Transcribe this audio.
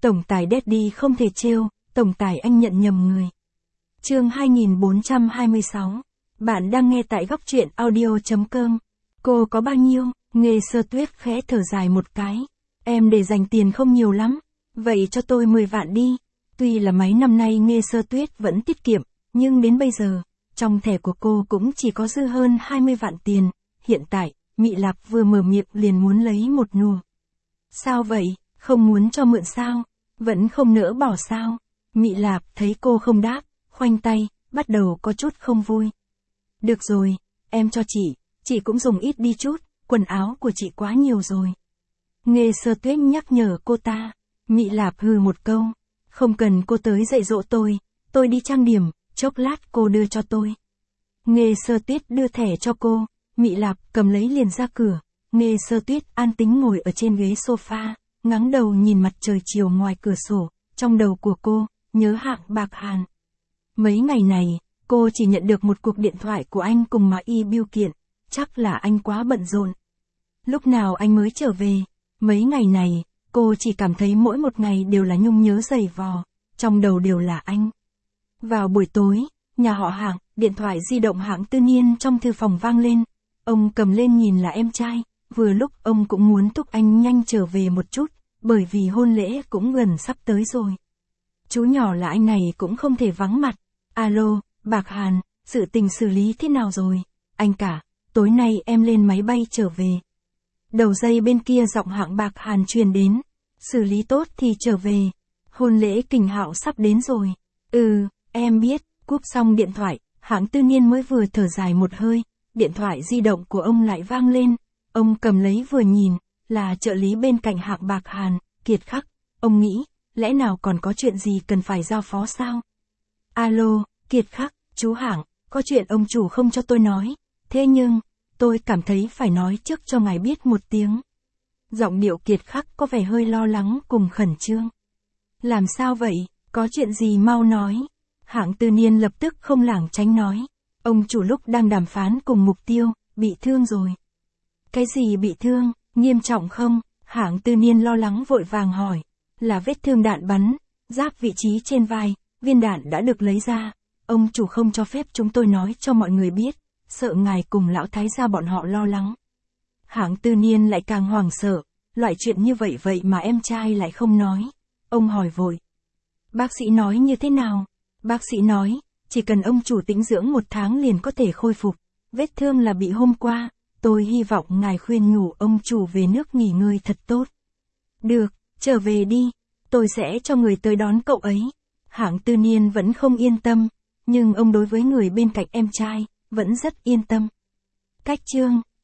Tổng tài Daddy không thể trêu, tổng tài anh nhận nhầm người. Chương 2426. Bạn đang nghe tại góc truyện audio.com. Cô có bao nhiêu? Nghê Sơ Tuyết khẽ thở dài một cái. Em để dành tiền không nhiều lắm. Vậy cho tôi 10 vạn đi. Tuy là mấy năm nay Nghê Sơ Tuyết vẫn tiết kiệm, nhưng đến bây giờ, trong thẻ của cô cũng chỉ có dư hơn 20 vạn tiền. Hiện tại, Mị Lạp vừa mở miệng liền muốn lấy một nùa. Sao vậy, không muốn cho mượn sao? Vẫn không nỡ bỏ sao? Mị Lạp thấy cô không đáp, khoanh tay, bắt đầu có chút không vui. Được rồi, em cho chị cũng dùng ít đi chút, quần áo của chị quá nhiều rồi. Nghê Sơ Tuyết nhắc nhở cô ta. Mị Lạp hừ một câu, không cần cô tới dạy dỗ tôi đi trang điểm, chốc lát cô đưa cho tôi. Nghê Sơ Tuyết đưa thẻ cho cô, Mị Lạp cầm lấy liền ra cửa. Nghê Sơ Tuyết an tính ngồi ở trên ghế sofa, ngáng đầu nhìn mặt trời chiều ngoài cửa sổ, trong đầu của cô, nhớ Hạng Bạc Hàn. Mấy ngày này, cô chỉ nhận được một cuộc điện thoại của anh cùng mà y biêu kiện, chắc là anh quá bận rộn. Lúc nào anh mới trở về? Mấy ngày này, cô chỉ cảm thấy mỗi một ngày đều là nhung nhớ dày vò, trong đầu đều là anh. Vào buổi tối, nhà họ Hạng, điện thoại di động Hạng Tư Niên trong thư phòng vang lên. Ông cầm lên nhìn là em trai, vừa lúc ông cũng muốn thúc anh nhanh trở về một chút, bởi vì hôn lễ cũng gần sắp tới rồi. Chú nhỏ là anh này cũng không thể vắng mặt. Alo, Bạc Hàn, sự tình xử lý thế nào rồi? Anh cả, tối nay em lên máy bay trở về. Đầu dây bên kia giọng Hạng Bạc Hàn truyền đến. Xử lý tốt thì trở về. Hôn lễ Kình Hạo sắp đến rồi. Em biết. Cúp xong điện thoại, Hạng Tư Niên mới vừa thở dài một hơi. Điện thoại di động của ông lại vang lên. Ông cầm lấy vừa nhìn, là trợ lý bên cạnh Hạng Bạc Hàn, Kiệt Khắc. Ông nghĩ, lẽ nào còn có chuyện gì cần phải giao phó sao? Alo, Kiệt Khắc, chú Hạng, có chuyện ông chủ không cho tôi nói. Thế nhưng, tôi cảm thấy phải nói trước cho ngài biết một tiếng. Giọng điệu Kiệt Khắc có vẻ hơi lo lắng cùng khẩn trương. Làm sao vậy, có chuyện gì mau nói. Hạng Tư Niên lập tức không lảng tránh nói. Ông chủ lúc đang đàm phán cùng Mục Tiêu, bị thương rồi. Cái gì bị thương, nghiêm trọng không? Hạng Tư Niên lo lắng vội vàng hỏi. Là vết thương đạn bắn, giáp vị trí trên vai, viên đạn đã được lấy ra. Ông chủ không cho phép chúng tôi nói cho mọi người biết, sợ ngài cùng lão thái gia bọn họ lo lắng. Hạng Tư Niên lại càng hoảng sợ, loại chuyện như vậy mà em trai lại không nói. Ông hỏi vội. Bác sĩ nói như thế nào? Bác sĩ nói, chỉ cần ông chủ tĩnh dưỡng 1 tháng liền có thể khôi phục. Vết thương là bị hôm qua, tôi hy vọng ngài khuyên nhủ ông chủ về nước nghỉ ngơi thật tốt. Được, trở về đi, tôi sẽ cho người tới đón cậu ấy. Hạng Tư Niên vẫn không yên tâm, nhưng ông đối với người bên cạnh em trai, vẫn rất yên tâm. Cách chương